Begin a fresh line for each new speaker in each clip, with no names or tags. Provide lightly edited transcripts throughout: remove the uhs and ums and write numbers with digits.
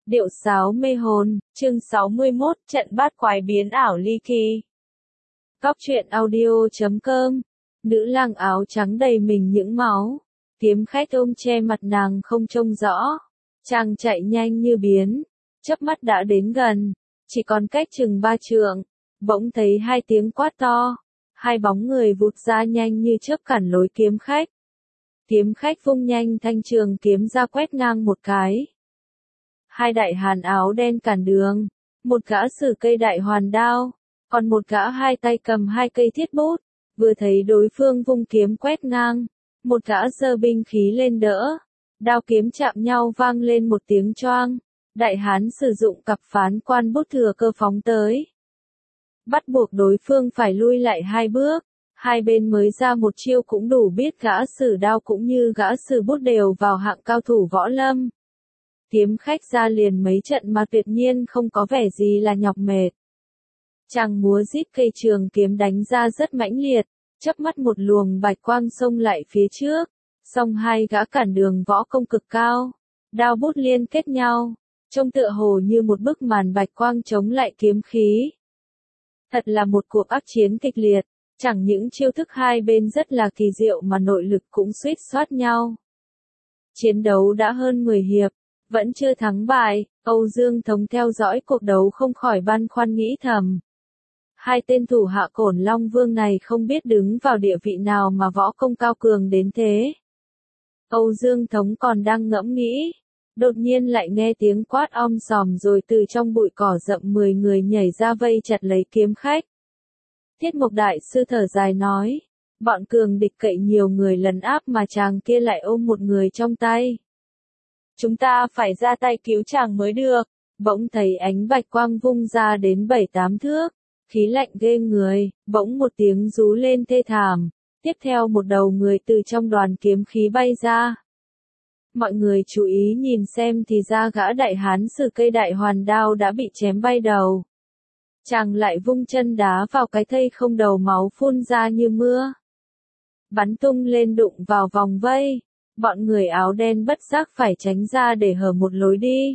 Điệu sáo mê hồn, chương 61, trận bát quái biến ảo ly kỳ. Góc truyện audio.com. Nữ lang áo trắng đầy mình những máu. Kiếm khách ôm che mặt nàng không trông rõ. Chàng chạy nhanh như biến. Chớp mắt đã đến gần. Chỉ còn cách chừng 3 trượng. Bỗng thấy hai tiếng quát to. Hai bóng người vụt ra nhanh như chớp cản lối kiếm khách. Kiếm khách vung nhanh thanh trường kiếm ra quét ngang một cái. Hai đại hàn áo đen cản đường, một gã sử cây đại hoàn đao, còn một gã hai tay cầm hai cây thiết bút, vừa thấy đối phương vung kiếm quét ngang, một gã giơ binh khí lên đỡ, đao kiếm chạm nhau vang lên một tiếng choang, đại hán sử dụng cặp phán quan bút thừa cơ phóng tới. Bắt buộc đối phương phải lui lại hai bước, hai bên mới ra một chiêu cũng đủ biết gã sử đao cũng như gã sử bút đều vào hạng cao thủ võ lâm. Kiếm khách ra liền mấy trận mà tuyệt nhiên không có vẻ gì là nhọc mệt. Chàng múa rít cây trường kiếm đánh ra rất mãnh liệt, chớp mắt một luồng bạch quang xông lại phía trước, song hai gã cản đường võ công cực cao, đao bút liên kết nhau, trông tựa hồ như một bức màn bạch quang chống lại kiếm khí. Thật là một cuộc ác chiến kịch liệt, chẳng những chiêu thức hai bên rất là kỳ diệu mà nội lực cũng suýt soát nhau. Chiến đấu đã hơn 10 hiệp. Vẫn chưa thắng bại, Âu Dương Thống theo dõi cuộc đấu không khỏi băn khoăn nghĩ thầm. Hai tên thủ hạ Cổn Long Vương này không biết đứng vào địa vị nào mà võ công cao cường đến thế. Âu Dương Thống còn đang ngẫm nghĩ, đột nhiên lại nghe tiếng quát om sòm rồi từ trong bụi cỏ rậm 10 người nhảy ra vây chặt lấy kiếm khách. Thiết Mộc Đại Sư thở dài nói, bọn cường địch cậy nhiều người lấn áp mà chàng kia lại ôm một người trong tay. Chúng ta phải ra tay cứu chàng mới được. Bỗng thấy ánh bạch quang vung ra đến 7-8 thước, khí lạnh ghê người, bỗng một tiếng rú lên thê thảm, tiếp theo một đầu người từ trong đoàn kiếm khí bay ra. Mọi người chú ý nhìn xem thì ra gã đại hán sử cây đại hoàn đao đã bị chém bay đầu. Chàng lại vung chân đá vào cái thây không đầu, máu phun ra như mưa. Bắn tung lên đụng vào vòng vây. Bọn người áo đen bất giác phải tránh ra để hở một lối đi.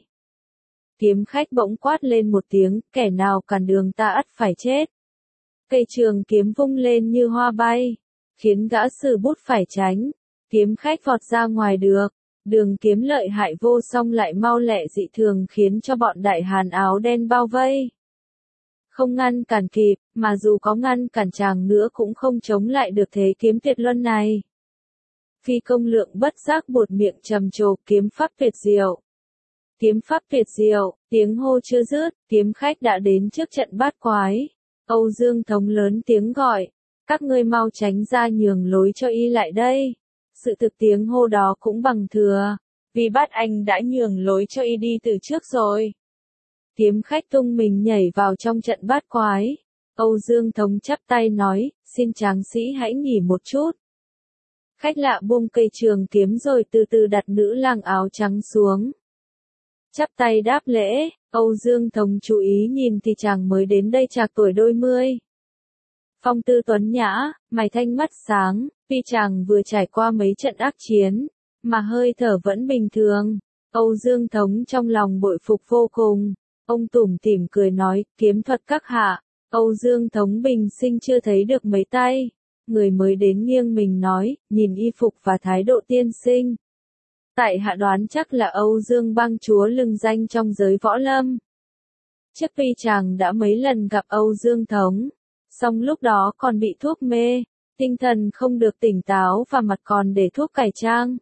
Kiếm khách bỗng quát lên một tiếng, kẻ nào cản đường ta ắt phải chết. Cây trường kiếm vung lên như hoa bay, khiến gã sử bút phải tránh. Kiếm khách vọt ra ngoài được, đường kiếm lợi hại vô song lại mau lẹ dị thường khiến cho bọn đại hàn áo đen bao vây. Không ngăn cản kịp, mà dù có ngăn cản chàng nữa cũng không chống lại được thế kiếm tuyệt luân này. Phi Công Lượng bất giác buột miệng trầm trồ, kiếm pháp tuyệt diệu. Kiếm pháp tuyệt diệu, tiếng hô chưa dứt, kiếm khách đã đến trước trận bát quái. Âu Dương Thống lớn tiếng gọi, các ngươi mau tránh ra nhường lối cho y lại đây. Sự thực tiếng hô đó cũng bằng thừa, vì bát anh đã nhường lối cho y đi từ trước rồi. Kiếm khách tung mình nhảy vào trong trận bát quái. Âu Dương Thống chắp tay nói, xin tráng sĩ hãy nghỉ một chút. Khách lạ buông cây trường kiếm rồi từ từ đặt nữ lang áo trắng xuống. Chắp tay đáp lễ, Âu Dương Thống chú ý nhìn thì chàng mới đến đây trạc tuổi đôi mươi. Phong tư tuấn nhã, mày thanh mắt sáng, tuy chàng vừa trải qua mấy trận ác chiến, mà hơi thở vẫn bình thường. Âu Dương Thống trong lòng bội phục vô cùng, ông tủm tỉm cười nói, kiếm thuật các hạ. Âu Dương Thống bình sinh chưa thấy được mấy tay. Người mới đến nghiêng mình nói, nhìn y phục và thái độ tiên sinh. Tại hạ đoán chắc là Âu Dương bang chúa lừng danh trong giới võ lâm. Trước tuy chàng đã mấy lần gặp Âu Dương Thống, song lúc đó còn bị thuốc mê, tinh thần không được tỉnh táo và mặt còn để thuốc cải trang.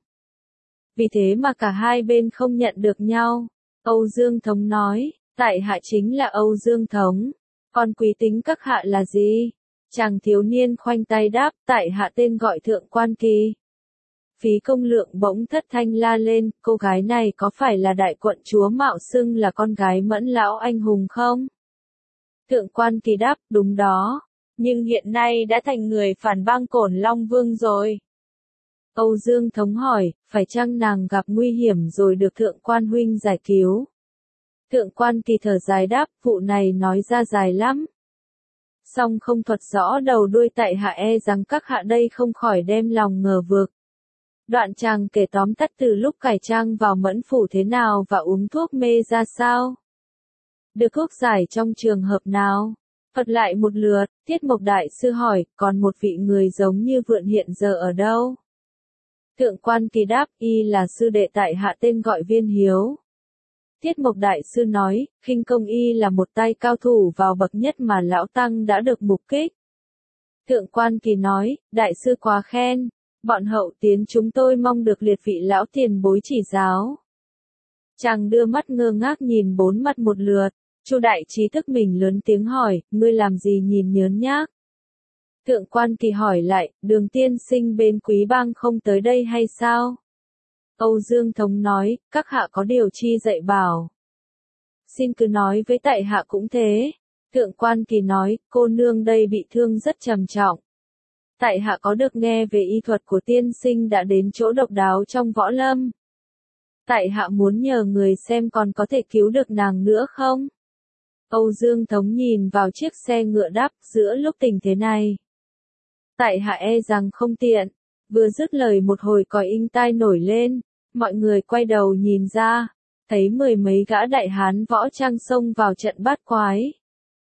Vì thế mà cả hai bên không nhận được nhau. Âu Dương Thống nói, tại hạ chính là Âu Dương Thống, còn quý tính các hạ là gì? Chàng thiếu niên khoanh tay đáp, tại hạ tên gọi Thượng Quan Kỳ. Phí Công Lượng bỗng thất thanh la lên, cô gái này có phải là đại quận chúa mạo xưng là con gái Mẫn lão anh hùng không? Thượng Quan Kỳ đáp, đúng đó, nhưng hiện nay đã thành người phản bang Cổn Long Vương rồi. Âu Dương Thống hỏi, phải chăng nàng gặp nguy hiểm rồi được Thượng Quan huynh giải cứu? Thượng Quan Kỳ thở dài đáp, vụ này nói ra dài lắm. Song không thuật rõ đầu đuôi, tại hạ e rằng các hạ đây không khỏi đem lòng ngờ vực. Đoạn chàng kể tóm tắt từ lúc cải trang vào Mẫn phủ thế nào và uống thuốc mê ra sao. Được thuốc giải trong trường hợp nào. Phật lại một lượt, Tiết Mộc Đại Sư hỏi, còn một vị người giống như Vượn hiện giờ ở đâu? Thượng Quan Kỳ đáp, y là sư đệ tại hạ tên gọi Viên Hiếu. Tiết Mộc Đại Sư nói, khinh công y là một tay cao thủ vào bậc nhất mà lão tăng đã được mục kích. Thượng Quan Kỳ nói, Đại Sư quá khen, bọn hậu tiến chúng tôi mong được liệt vị lão tiền bối chỉ giáo. Chàng đưa mắt ngơ ngác nhìn bốn mặt một lượt. Chu Đại Trí thức mình lớn tiếng hỏi, ngươi làm gì nhìn nhớn nhác? Thượng Quan Kỳ hỏi lại, Đường tiên sinh bên Quý Bang không tới đây hay sao? Âu Dương Thống nói, các hạ có điều chi dạy bảo. Xin cứ nói với tại hạ cũng thế. Thượng Quan Kỳ nói, cô nương đây bị thương rất trầm trọng. Tại hạ có được nghe về y thuật của tiên sinh đã đến chỗ độc đáo trong võ lâm. Tại hạ muốn nhờ người xem còn có thể cứu được nàng nữa không? Âu Dương Thống nhìn vào chiếc xe ngựa đáp, giữa lúc tình thế này. Tại hạ e rằng không tiện. Vừa dứt lời một hồi còi inh tai nổi lên, mọi người quay đầu nhìn ra, thấy mười mấy gã đại hán võ trang xông vào trận bát quái.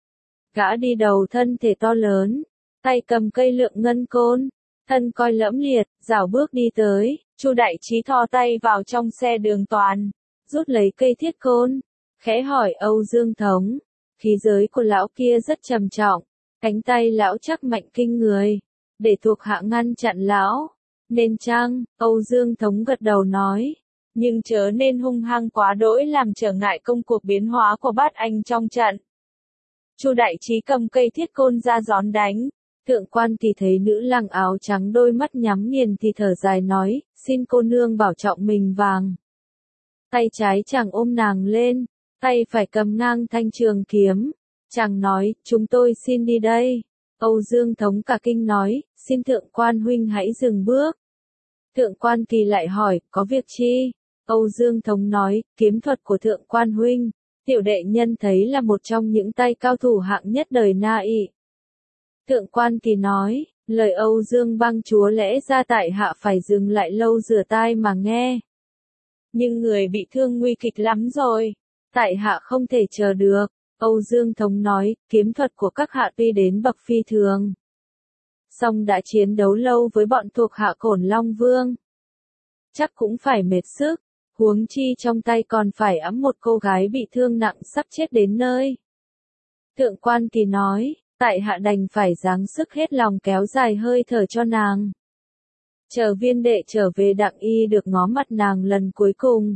Gã đi đầu thân thể to lớn, tay cầm cây lượng ngân côn, thân coi lẫm liệt, rảo bước đi tới. Chu Đại Trí thò tay vào trong xe Đường Toàn, rút lấy cây thiết côn, khẽ hỏi Âu Dương Thống. Khí giới của lão kia rất trầm trọng, cánh tay lão chắc mạnh kinh người, để thuộc hạ ngăn chặn lão. Nên chăng? Âu Dương Thống gật đầu nói, nhưng chớ nên hung hăng quá đỗi làm trở ngại công cuộc biến hóa của bát anh trong trận. Chu Đại Trí cầm cây thiết côn ra gión đánh. Thượng Quan thì thấy nữ lang áo trắng đôi mắt nhắm nghiền thì thở dài nói, xin cô nương bảo trọng mình vàng. Tay trái chàng ôm nàng lên, tay phải cầm ngang thanh trường kiếm. Chàng nói, chúng tôi xin đi đây. Âu Dương Thống cả kinh nói, xin Thượng Quan huynh hãy dừng bước. Thượng Quan Kỳ lại hỏi, có việc chi? Âu Dương Thống nói, kiếm thuật của Thượng Quan huynh, tiểu đệ nhân thấy là một trong những tay cao thủ hạng nhất đời Na Y. Thượng Quan Kỳ nói, lời Âu Dương Bang chúa lẽ ra tại hạ phải dừng lại lâu rửa tai mà nghe. Nhưng người bị thương nguy kịch lắm rồi, tại hạ không thể chờ được. Âu Dương Thống nói, kiếm thuật của các hạ tuy đến bậc phi thường, song đã chiến đấu lâu với bọn thuộc hạ Cổn Long Vương, chắc cũng phải mệt sức, huống chi trong tay còn phải ẵm một cô gái bị thương nặng sắp chết đến nơi. Thượng Quan Kỳ nói, tại hạ đành phải giáng sức hết lòng kéo dài hơi thở cho nàng. Chờ Viên đệ trở về đặng y được ngó mặt nàng lần cuối cùng.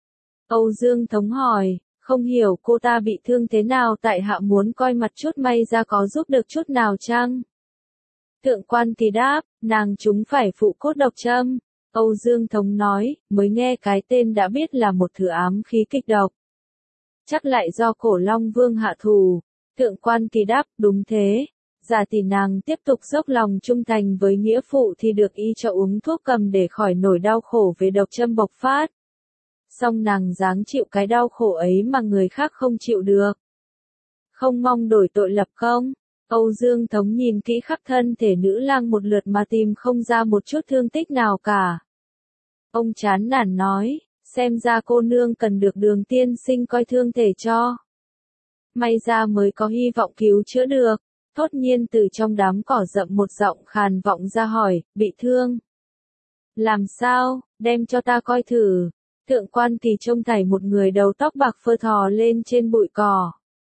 Âu Dương Thống hỏi, không hiểu cô ta bị thương thế nào, tại hạ muốn coi mặt chút may ra có giúp được chút nào chăng? Thượng Quan Kỳ đáp, nàng chúng phải phụ cốt độc châm. Âu Dương Thống nói, mới nghe cái tên đã biết là một thứ ám khí kịch độc. Chắc lại do Cổ Long Vương hạ thủ. Thượng Quan Kỳ đáp, đúng thế. Giả tỷ nàng tiếp tục dốc lòng trung thành với nghĩa phụ thì được y cho uống thuốc cầm để khỏi nổi đau khổ về độc châm bộc phát. Song nàng dáng chịu cái đau khổ ấy mà người khác không chịu được. Không mong đổi tội lập công. Âu Dương Thống nhìn kỹ khắp thân thể nữ lang một lượt mà tìm không ra một chút thương tích nào cả. Ông chán nản nói, xem ra cô nương cần được Đường tiên sinh coi thương thể cho. May ra mới có hy vọng cứu chữa được. Thốt nhiên từ trong đám cỏ rậm một giọng khàn vọng ra hỏi, bị thương. Làm sao, đem cho ta coi thử. Thượng Quan Kỳ trông thấy một người đầu tóc bạc phơ thò lên trên bụi cỏ.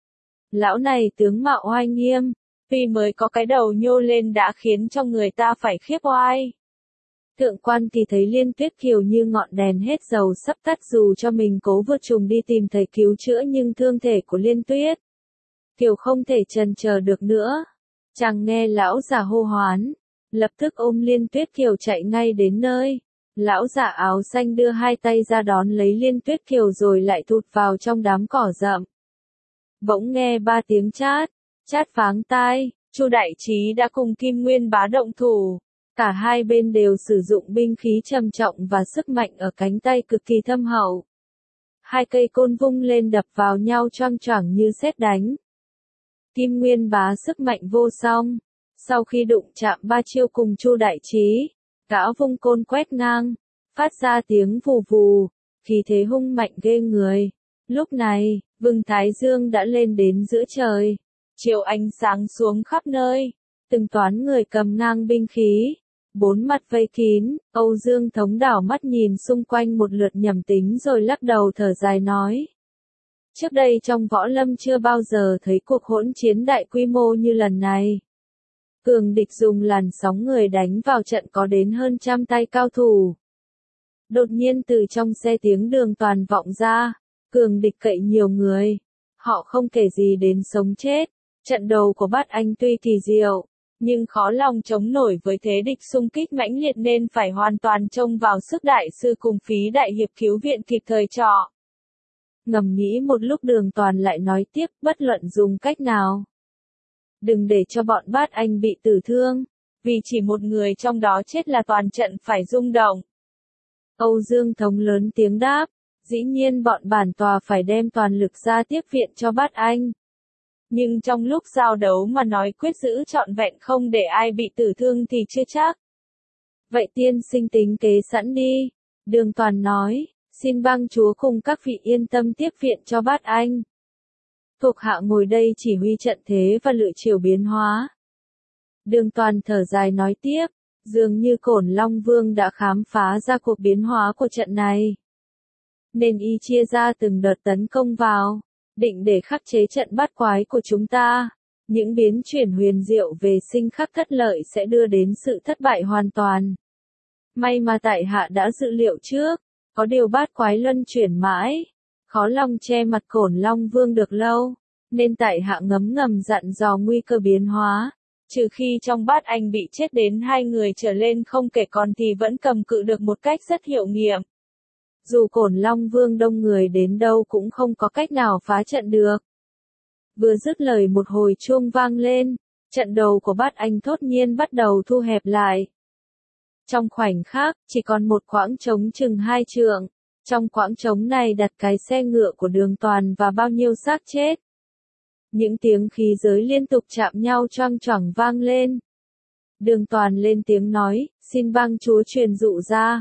Lão này tướng mạo oai nghiêm, tuy mới có cái đầu nhô lên đã khiến cho người ta phải khiếp oai. Thượng Quan Kỳ thấy Liên Tuyết Kiều như ngọn đèn hết dầu sắp tắt, dù cho mình cố vượt trùng đi tìm thầy cứu chữa nhưng thương thể của Liên Tuyết Kiều không thể chần chờ được nữa. Chàng nghe lão già hô hoán, lập tức ôm Liên Tuyết Kiều chạy ngay đến nơi. Lão giả áo xanh đưa hai tay ra đón lấy Liên Tuyết Kiều rồi lại thụt vào trong đám cỏ rậm. Bỗng nghe ba tiếng chát, chát pháng tai, Chu Đại Trí đã cùng Kim Nguyên Bá động thủ. Cả hai bên đều sử dụng binh khí trầm trọng và sức mạnh ở cánh tay cực kỳ thâm hậu. Hai cây côn vung lên đập vào nhau choang choảng như sét đánh. Kim Nguyên Bá sức mạnh vô song. Sau khi đụng chạm ba chiêu cùng Chu Đại Trí, Gã vung côn quét ngang, phát ra tiếng vù vù, khí thế hung mạnh ghê người. Lúc này, vầng thái dương đã lên đến giữa trời, chiếu ánh sáng xuống khắp nơi, từng toán người cầm ngang binh khí, bốn mặt vây kín. Âu Dương Thống đảo mắt nhìn xung quanh một lượt nhầm tính rồi lắc đầu thở dài nói. Trước đây trong võ lâm chưa bao giờ thấy cuộc hỗn chiến đại quy mô như lần này. Cường địch dùng làn sóng người đánh vào trận có đến hơn 100 tay cao thủ. Đột nhiên từ trong xe tiếng Đường Toàn vọng ra, cường địch cậy nhiều người. Họ không kể gì đến sống chết. Trận đầu của Bát Anh tuy kỳ diệu, nhưng khó lòng chống nổi với thế địch xung kích mãnh liệt nên phải hoàn toàn trông vào sức đại sư cùng Phí đại hiệp cứu viện kịp thời trọ. Ngầm nghĩ một lúc Đường Toàn lại nói tiếp, bất luận dùng cách nào. Đừng để cho bọn Bát Anh bị tử thương, vì chỉ một người trong đó chết là toàn trận phải rung động. Âu Dương Thống lớn tiếng đáp, dĩ nhiên bọn bản tòa phải đem toàn lực ra tiếp viện cho Bát Anh. Nhưng trong lúc giao đấu mà nói quyết giữ trọn vẹn không để ai bị tử thương thì chưa chắc. Vậy tiên sinh tính kế sẵn đi, Đường Toàn nói, xin bang chúa cùng các vị yên tâm tiếp viện cho Bát Anh. Thuộc hạ ngồi đây chỉ huy trận thế và lựa chiều biến hóa. Đường Toàn thở dài nói tiếp, dường như Cổn Long Vương đã khám phá ra cuộc biến hóa của trận này. Nên y chia ra từng đợt tấn công vào, định để khắc chế trận bát quái của chúng ta. Những biến chuyển huyền diệu về sinh khắc thất lợi sẽ đưa đến sự thất bại hoàn toàn. May mà tại hạ đã dự liệu trước, có điều bát quái luân chuyển mãi, khó lòng che mặt Cổn Long Vương được lâu, nên tại hạ ngấm ngầm dặn dò nguy cơ biến hóa. Trừ khi trong Bát Anh bị chết đến 2 người trở lên không kể còn thì vẫn cầm cự được một cách rất hiệu nghiệm. Dù Cổn Long Vương đông người đến đâu cũng không có cách nào phá trận được. Vừa dứt lời một hồi chuông vang lên, trận đầu của Bát Anh thốt nhiên bắt đầu thu hẹp lại. Trong khoảnh khắc, chỉ còn một quãng trống chừng 2 trượng. Trong quãng trống này đặt cái xe ngựa của Đường Toàn và bao nhiêu xác chết. Những tiếng khí giới liên tục chạm nhau choang choảng vang lên. Đường Toàn lên tiếng nói, xin bang chúa truyền dụ ra.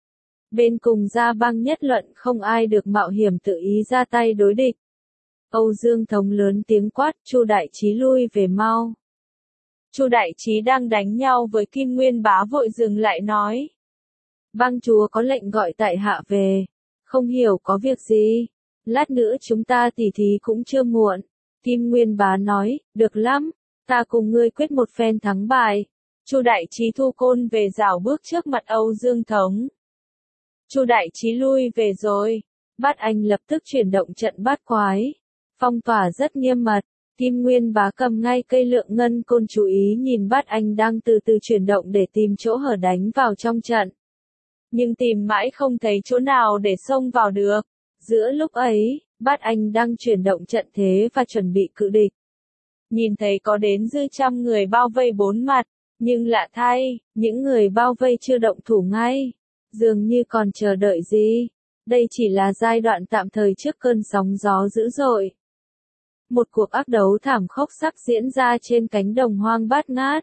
Bên cùng gia bang nhất luận không ai được mạo hiểm tự ý ra tay đối địch. Âu Dương Thống lớn tiếng quát, Chu đại trí lui về mau. Chu đại trí đang đánh nhau với Kim Nguyên Bá vội dừng lại nói. Bang chúa có lệnh gọi tại hạ về, không hiểu có việc gì, lát nữa chúng ta tỉ thí cũng chưa muộn. Kim Nguyên Bá nói, được lắm, ta cùng ngươi quyết một phen thắng bại. Chu đại trí thu côn về rảo bước trước mặt Âu Dương Thống. Chu đại trí lui về rồi. Bát Anh lập tức chuyển động trận bát quái. Phong tỏa rất nghiêm mật. Kim Nguyên Bá cầm ngay cây lượng ngân côn chú ý nhìn Bát Anh đang từ từ chuyển động để tìm chỗ hở đánh vào trong trận. Nhưng tìm mãi không thấy chỗ nào để xông vào được. Giữa lúc ấy, Bát Anh đang chuyển động trận thế và chuẩn bị cự địch. Nhìn thấy có đến dư 100 người bao vây bốn mặt, nhưng lạ thay, những người bao vây chưa động thủ ngay. Dường như còn chờ đợi gì. Đây chỉ là giai đoạn tạm thời trước cơn sóng gió dữ dội. Một cuộc ác đấu thảm khốc sắp diễn ra trên cánh đồng hoang bát ngát.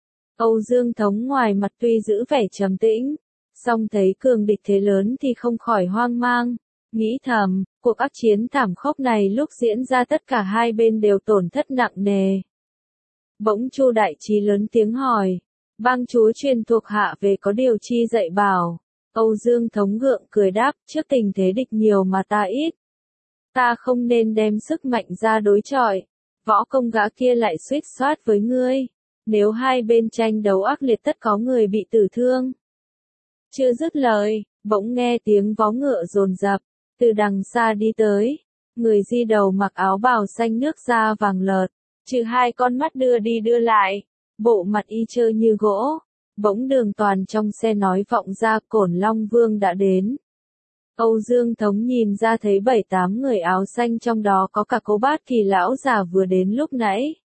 Âu Dương Thống ngoài mặt tuy giữ vẻ trầm tĩnh, song thấy cường địch thế lớn thì không khỏi hoang mang, nghĩ thầm, cuộc ác chiến thảm khốc này lúc diễn ra tất cả hai bên đều tổn thất nặng nề. Bỗng Chu đại trí lớn tiếng hỏi, bang chúa truyền thuộc hạ về có điều chi dạy bảo. Âu Dương Thống gượng cười đáp, trước tình thế địch nhiều mà ta ít. Ta không nên đem sức mạnh ra đối chọi. Võ công gã kia lại suýt soát với ngươi. Nếu hai bên tranh đấu ác liệt tất có người bị tử thương. Chưa dứt lời, bỗng nghe tiếng vó ngựa dồn dập, từ đằng xa đi tới. Người đi đầu mặc áo bào xanh nước da vàng lợt, trừ hai con mắt đưa đi đưa lại, bộ mặt y trơ như gỗ. Bỗng Đường Toàn trong xe nói vọng ra Cổn Long Vương đã đến. Âu Dương Thống nhìn ra thấy 7-8 người áo xanh trong đó có cả Cô Bát Kỳ lão già vừa đến lúc nãy.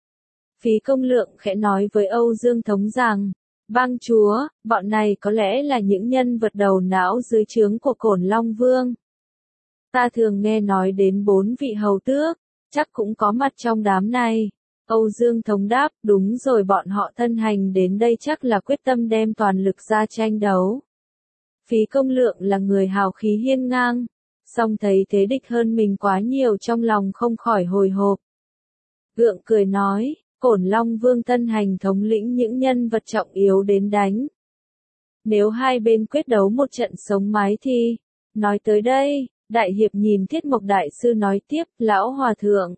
Phí Công Lượng khẽ nói với Âu Dương Thống rằng, bang chúa, bọn này có lẽ là những nhân vật đầu não dưới trướng của Cổn Long Vương. Ta thường nghe nói đến 4 vị hầu tước, chắc cũng có mặt trong đám này. Âu Dương Thống đáp, đúng rồi, bọn họ thân hành đến đây chắc là quyết tâm đem toàn lực ra tranh đấu. Phí Công Lượng là người hào khí hiên ngang, song thấy thế địch hơn mình quá nhiều trong lòng không khỏi hồi hộp. Gượng cười nói, Cổn Long Vương thân hành thống lĩnh những nhân vật trọng yếu đến đánh. Nếu hai bên quyết đấu một trận sống mái thì, nói tới đây, Đại Hiệp nhìn Thiết Mộc Đại Sư nói tiếp, lão hòa thượng.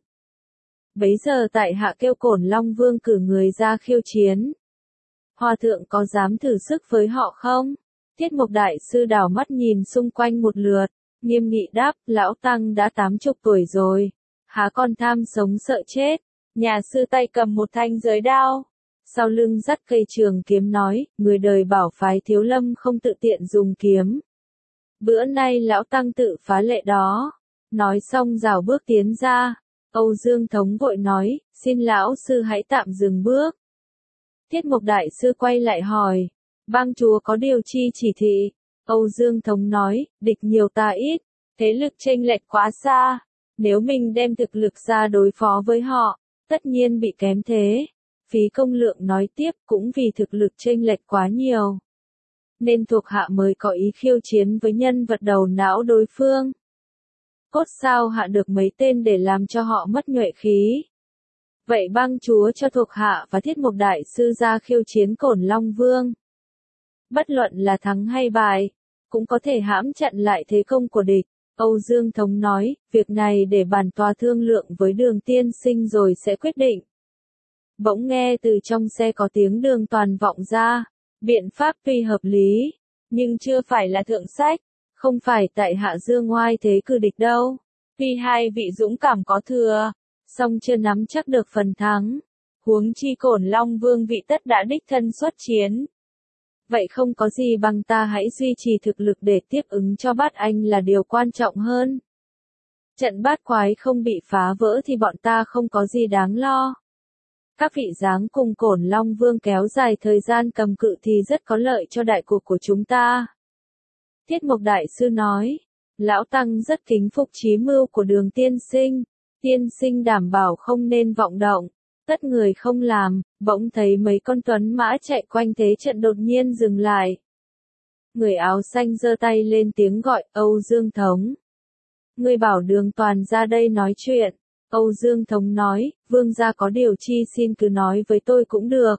Bấy giờ tại hạ kêu Cổn Long Vương cử người ra khiêu chiến. Hòa thượng có dám thử sức với họ không? Thiết Mộc Đại Sư đảo mắt nhìn xung quanh một lượt, nghiêm nghị đáp, lão tăng đã 80 tuổi rồi, há còn tham sống sợ chết. Nhà sư tay cầm một thanh giới đao, sau lưng dắt cây trường kiếm nói, người đời bảo phái Thiếu Lâm không tự tiện dùng kiếm. Bữa nay lão tăng tự phá lệ đó. Nói xong rảo bước tiến ra. Âu Dương Thống vội nói, xin lão sư hãy tạm dừng bước. Thiết Mộc Đại Sư quay lại hỏi, bang chúa có điều chi chỉ thị? Âu Dương Thống nói, địch nhiều ta ít, thế lực chênh lệch quá xa. Nếu mình đem thực lực ra đối phó với họ, tất nhiên bị kém thế. Phí Công Lượng nói tiếp, cũng vì thực lực chênh lệch quá nhiều, nên thuộc hạ mới có ý khiêu chiến với nhân vật đầu não đối phương. Cốt sao hạ được mấy tên để làm cho họ mất nhuệ khí. Vậy bang chúa cho thuộc hạ và Thiết Mộc Đại Sư ra khiêu chiến Cổn Long Vương. Bất luận là thắng hay bại, cũng có thể hãm chặn lại thế công của địch. Âu Dương Thống nói, việc này để bản tòa thương lượng với Đường tiên sinh rồi sẽ quyết định. Bỗng nghe từ trong xe có tiếng Đường Toàn vọng ra, biện pháp tuy hợp lý, nhưng chưa phải là thượng sách, không phải tại hạ dương ngoai thế cử địch đâu. Tuy hai vị dũng cảm có thừa, song chưa nắm chắc được phần thắng, huống chi Cổn Long Vương vị tất đã đích thân xuất chiến. Vậy không có gì bằng ta hãy duy trì thực lực để tiếp ứng cho Bát Anh là điều quan trọng hơn. Trận bát quái không bị phá vỡ thì bọn ta không có gì đáng lo. Các vị dáng cùng Cổn Long Vương kéo dài thời gian cầm cự thì rất có lợi cho đại cuộc của chúng ta. Thiết Mộc Đại Sư nói, lão tăng rất kính phục chí mưu của Đường tiên sinh đảm bảo không nên vọng động. Tất người không làm, bỗng thấy mấy con tuấn mã chạy quanh thế trận đột nhiên dừng lại. Người áo xanh giơ tay lên tiếng gọi, Âu Dương Thống. Người bảo Đường Toàn ra đây nói chuyện. Âu Dương Thống nói, vương gia có điều chi xin cứ nói với tôi cũng được.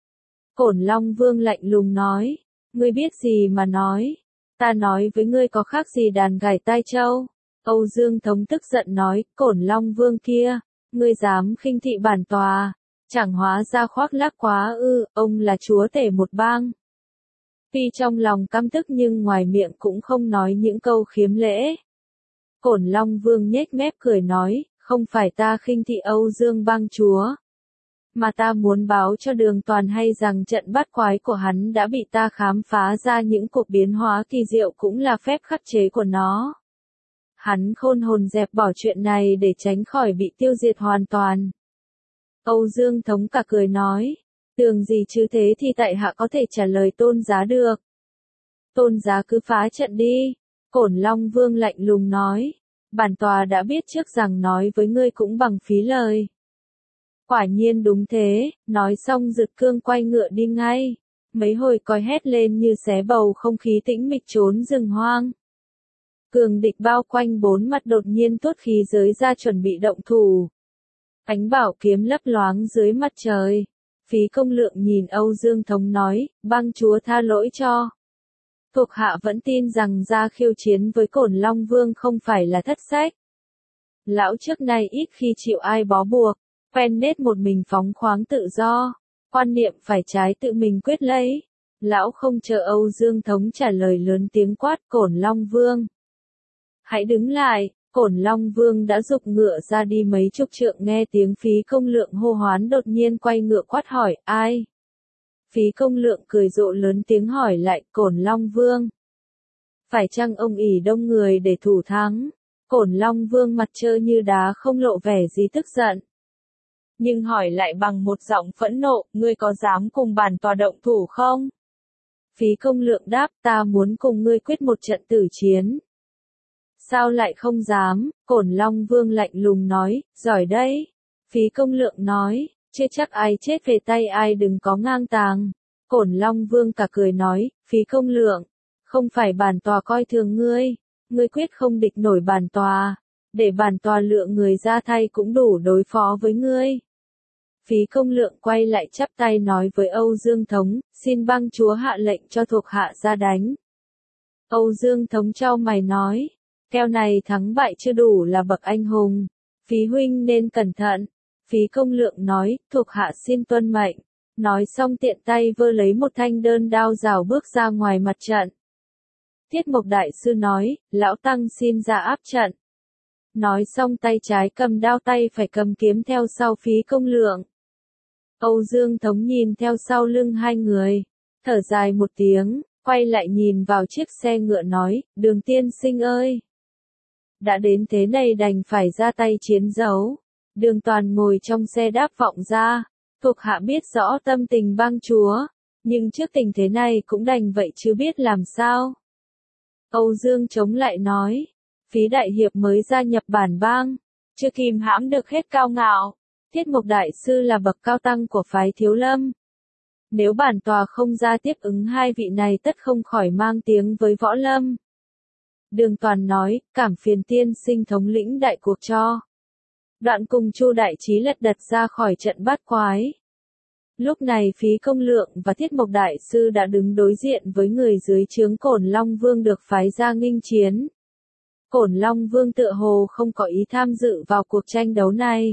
Cổn Long Vương lạnh lùng nói, ngươi biết gì mà nói, ta nói với ngươi có khác gì đàn gảy tai trâu. Âu Dương Thống tức giận nói, Cổn Long Vương kia, ngươi dám khinh thị bản tòa, chẳng hóa ra khoác lác quá ư, ông là chúa tể một bang. Tuy trong lòng căm tức nhưng ngoài miệng cũng không nói những câu khiếm lễ. Cổn Long Vương nhếch mép cười nói, không phải ta khinh thị Âu Dương bang chúa, mà ta muốn báo cho Đường Toàn hay rằng trận bát quái của hắn đã bị ta khám phá ra những cuộc biến hóa kỳ diệu cũng là phép khắc chế của nó. Hắn khôn hồn dẹp bỏ chuyện này để tránh khỏi bị tiêu diệt hoàn toàn. Âu Dương Thống cả cười nói, tưởng gì chứ thế thì tại hạ có thể trả lời Tôn giá được. Tôn giá cứ phá trận đi. Cổn Long Vương lạnh lùng nói, bản tòa đã biết trước rằng nói với ngươi cũng bằng phí lời. Quả nhiên đúng thế, nói xong rực cương quay ngựa đi ngay. Mấy hồi còi hét lên như xé bầu không khí tĩnh mịch trốn rừng hoang. Cường địch bao quanh bốn mặt đột nhiên tuốt khí giới ra chuẩn bị động thủ. Ánh bảo kiếm lấp loáng dưới mặt trời. Phí Công Lượng nhìn Âu Dương Thống nói, bang chúa tha lỗi cho. Thuộc hạ vẫn tin rằng ra khiêu chiến với Cổn Long Vương không phải là thất sách. Lão trước nay ít khi chịu ai bó buộc, quen nết một mình phóng khoáng tự do, quan niệm phải trái tự mình quyết lấy. Lão không chờ Âu Dương Thống trả lời lớn tiếng quát, Cổn Long Vương. Hãy đứng lại. Cổn Long Vương đã giục ngựa ra đi mấy chục trượng, nghe tiếng Phí Công Lượng hô hoán đột nhiên quay ngựa quát hỏi, ai? Phí Công Lượng cười rộ lớn tiếng hỏi lại, Cổn Long Vương. Phải chăng ông ỷ đông người để thủ thắng? Cổn Long Vương mặt trơ như đá không lộ vẻ gì tức giận. Nhưng hỏi lại bằng một giọng phẫn nộ, ngươi có dám cùng bản tòa động thủ không? Phí Công Lượng đáp, ta muốn cùng ngươi quyết một trận tử chiến. Sao lại không dám? Cổn Long Vương lạnh lùng nói, giỏi đấy. Phí Công Lượng nói, chưa chắc ai chết về tay ai, đừng có ngang tàng. Cổn Long Vương cả cười nói, Phí Công Lượng, không phải bản tòa coi thường ngươi, ngươi quyết không địch nổi bản tòa, để bản tòa lượng người ra thay cũng đủ đối phó với ngươi. Phí Công Lượng quay lại chắp tay nói với Âu Dương Thống, xin bang chúa hạ lệnh cho thuộc hạ ra đánh. Âu Dương Thống chau mày nói, keo này thắng bại chưa đủ là bậc anh hùng, Phí huynh nên cẩn thận. Phí Công Lượng nói, thuộc hạ xin tuân mệnh. Nói xong tiện tay vơ lấy một thanh đơn đao rào bước ra ngoài mặt trận. Thiết Mộc Đại Sư nói, lão tăng xin ra áp trận. Nói xong tay trái cầm đao tay phải cầm kiếm theo sau Phí Công Lượng. Âu Dương Thống nhìn theo sau lưng hai người, thở dài một tiếng, quay lại nhìn vào chiếc xe ngựa nói, Đường tiên sinh ơi! Đã đến thế này đành phải ra tay chiến đấu. Đường Toàn ngồi trong xe đáp vọng ra, thuộc hạ biết rõ tâm tình bang chúa, nhưng trước tình thế này cũng đành vậy chứ biết làm sao. Âu Dương chống lại nói, Phí đại hiệp mới gia nhập bản bang, chưa kìm hãm được hết cao ngạo. Thiết Mộc Đại Sư là bậc cao tăng của phái Thiếu Lâm. Nếu bản tòa không ra tiếp ứng hai vị này tất không khỏi mang tiếng với võ lâm. Đường Toàn nói, cảm phiền tiên sinh thống lĩnh đại cuộc cho. Đoạn cùng Chu Đại Trí lật đật ra khỏi trận bát quái. Lúc này Phí Công Lượng và Thiết Mộc Đại Sư đã đứng đối diện với người dưới trướng Cổn Long Vương được phái ra nghênh chiến. Cổn Long Vương tựa hồ không có ý tham dự vào cuộc tranh đấu này.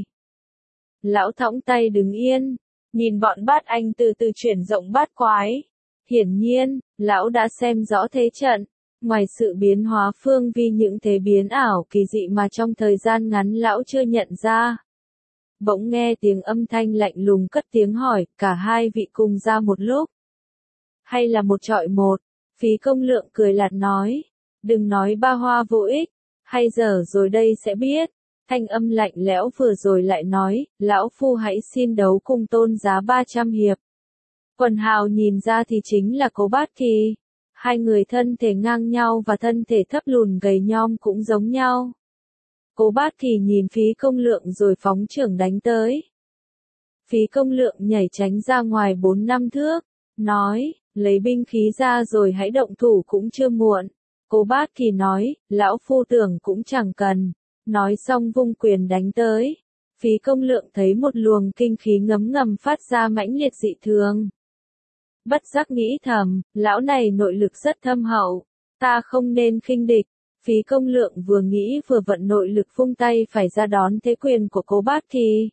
Lão thõng tay đứng yên, nhìn bọn bát anh từ từ chuyển rộng bát quái. Hiển nhiên, lão đã xem rõ thế trận. Ngoài sự biến hóa phương vi những thế biến ảo kỳ dị mà trong thời gian ngắn lão chưa nhận ra. Bỗng nghe tiếng âm thanh lạnh lùng cất tiếng hỏi, cả hai vị cùng ra một lúc. Hay là một trọi một? Phí Công Lượng cười lạt nói. Đừng nói ba hoa vô ích, hay giờ rồi đây sẽ biết. Thanh âm lạnh lẽo vừa rồi lại nói, lão phu hãy xin đấu cùng Tôn Giá 300 hiệp. Quần hào nhìn ra thì chính là Cố Bát Kỳ. Hai người thân thể ngang nhau và thân thể thấp lùn gầy nhom cũng giống nhau. Cố Bát Kỳ nhìn Phí Công Lượng rồi phóng chưởng đánh tới. Phí Công Lượng nhảy tránh ra ngoài 4-5 thước, nói, lấy binh khí ra rồi hãy động thủ cũng chưa muộn. Cố Bát Kỳ nói, lão phu tưởng cũng chẳng cần. Nói xong vung quyền đánh tới. Phí Công Lượng thấy một luồng kinh khí ngấm ngầm phát ra mãnh liệt dị thường. Bất giác nghĩ thầm, lão này nội lực rất thâm hậu, ta không nên khinh địch. Phí Công Lượng vừa nghĩ vừa vận nội lực vung tay phải ra đón thế quyền của Cố Bát Kỳ.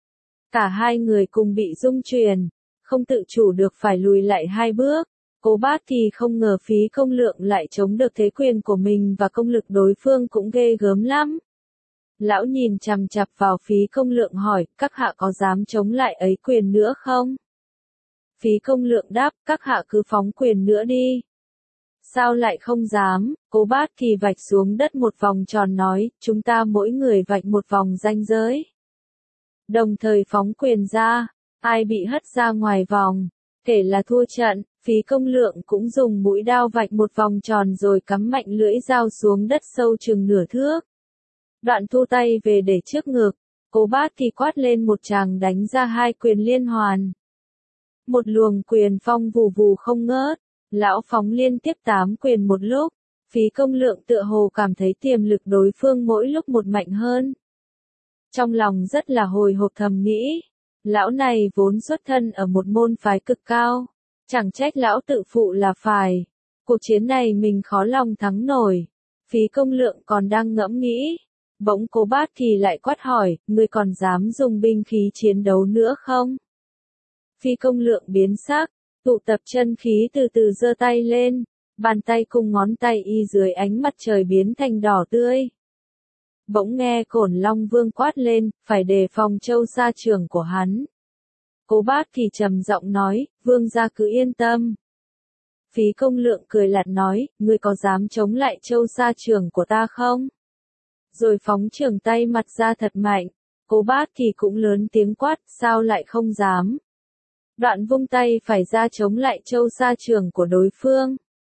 Cả hai người cùng bị rung chuyển, không tự chủ được phải lùi lại hai bước. Cố Bát Kỳ không ngờ Phí Công Lượng lại chống được thế quyền của mình và công lực đối phương cũng ghê gớm lắm. Lão nhìn chằm chằm vào Phí Công Lượng hỏi, các hạ có dám chống lại ấy quyền nữa không? Phí Công Lượng đáp, các hạ cứ phóng quyền nữa đi. Sao lại không dám? Cố Bát Kỳ vạch xuống đất một vòng tròn nói, chúng ta mỗi người vạch một vòng ranh giới. Đồng thời phóng quyền ra, ai bị hất ra ngoài vòng, kể là thua trận. Phí Công Lượng cũng dùng mũi đao vạch một vòng tròn rồi cắm mạnh lưỡi dao xuống đất sâu chừng nửa thước. Đoạn thu tay về để trước ngực, Cố Bát Kỳ quát lên một tràng đánh ra hai quyền liên hoàn. Một luồng quyền phong vù vù không ngớt, lão phóng liên tiếp 8 quyền một lúc. Phí Công Lượng tựa hồ cảm thấy tiềm lực đối phương mỗi lúc một mạnh hơn. Trong lòng rất là hồi hộp thầm nghĩ, lão này vốn xuất thân ở một môn phái cực cao, chẳng trách lão tự phụ là phải. Cuộc chiến này mình khó lòng thắng nổi. Phí Công Lượng còn đang ngẫm nghĩ, bỗng Cố Bát Kỳ lại quát hỏi, ngươi còn dám dùng binh khí chiến đấu nữa không? Phí Công Lượng biến sắc, tụ tập chân khí từ từ giơ tay lên, bàn tay cùng ngón tay y dưới ánh mặt trời biến thành đỏ tươi. Bỗng nghe Cổn Long Vương quát lên, phải đề phòng Châu Sa Trưởng của hắn. Cố Bát Kỳ trầm giọng nói, vương gia cứ yên tâm. Phí Công Lượng cười lạt nói, ngươi có dám chống lại Châu Sa Trưởng của ta không? Rồi phóng chưởng tay mặt ra thật mạnh. Cố Bát Kỳ cũng lớn tiếng quát, sao lại không dám? Đoạn vung tay phải ra chống lại Châu Sa Trưởng của đối phương.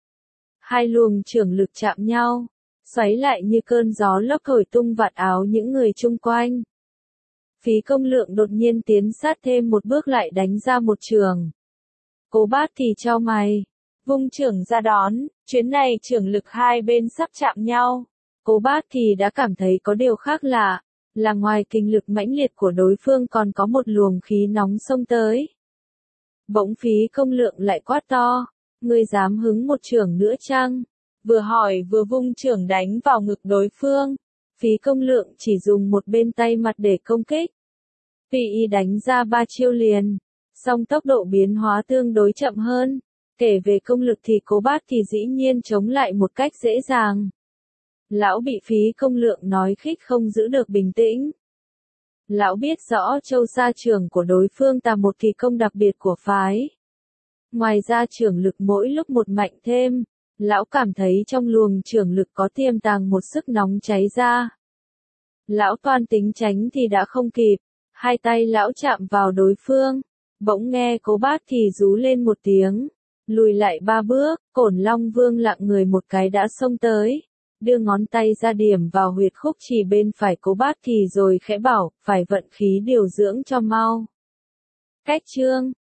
Hai luồng chưởng lực chạm nhau, xoáy lại như cơn gió lốc thổi tung vạt áo những người chung quanh. Phí Công Lượng đột nhiên tiến sát thêm một bước lại đánh ra một chưởng. Cố Bát thì chau mày, vung chưởng ra đón, chuyến này chưởng lực hai bên sắp chạm nhau. Cố Bát thì đã cảm thấy có điều khác lạ, là ngoài kinh lực mãnh liệt của đối phương còn có một luồng khí nóng xông tới. Bỗng Phí Công Lượng lại quát to, ngươi dám hứng một chưởng nữa chăng? Vừa hỏi vừa vung chưởng đánh vào ngực đối phương. Phí Công Lượng chỉ dùng một bên tay mặt để công kích. PI đánh ra 3 chiêu liền, song tốc độ biến hóa tương đối chậm hơn. Kể về công lực thì Cố Bát thì dĩ nhiên chống lại một cách dễ dàng. Lão bị Phí Công Lượng nói khích không giữ được bình tĩnh. Lão biết rõ châu sa trường của đối phương là một kỳ công đặc biệt của phái. Ngoài ra trường lực mỗi lúc một mạnh thêm, lão cảm thấy trong luồng trường lực có tiềm tàng một sức nóng cháy ra. Lão toan tính tránh thì đã không kịp, hai tay lão chạm vào đối phương, bỗng nghe Cố Bát thì rú lên một tiếng, lùi lại 3 bước, Cổn Long Vương lặng người một cái đã xông tới, đưa ngón tay ra điểm vào huyệt khúc chỉ bên phải Cố Bát thì rồi khẽ bảo, phải vận khí điều dưỡng cho mau. Cách chương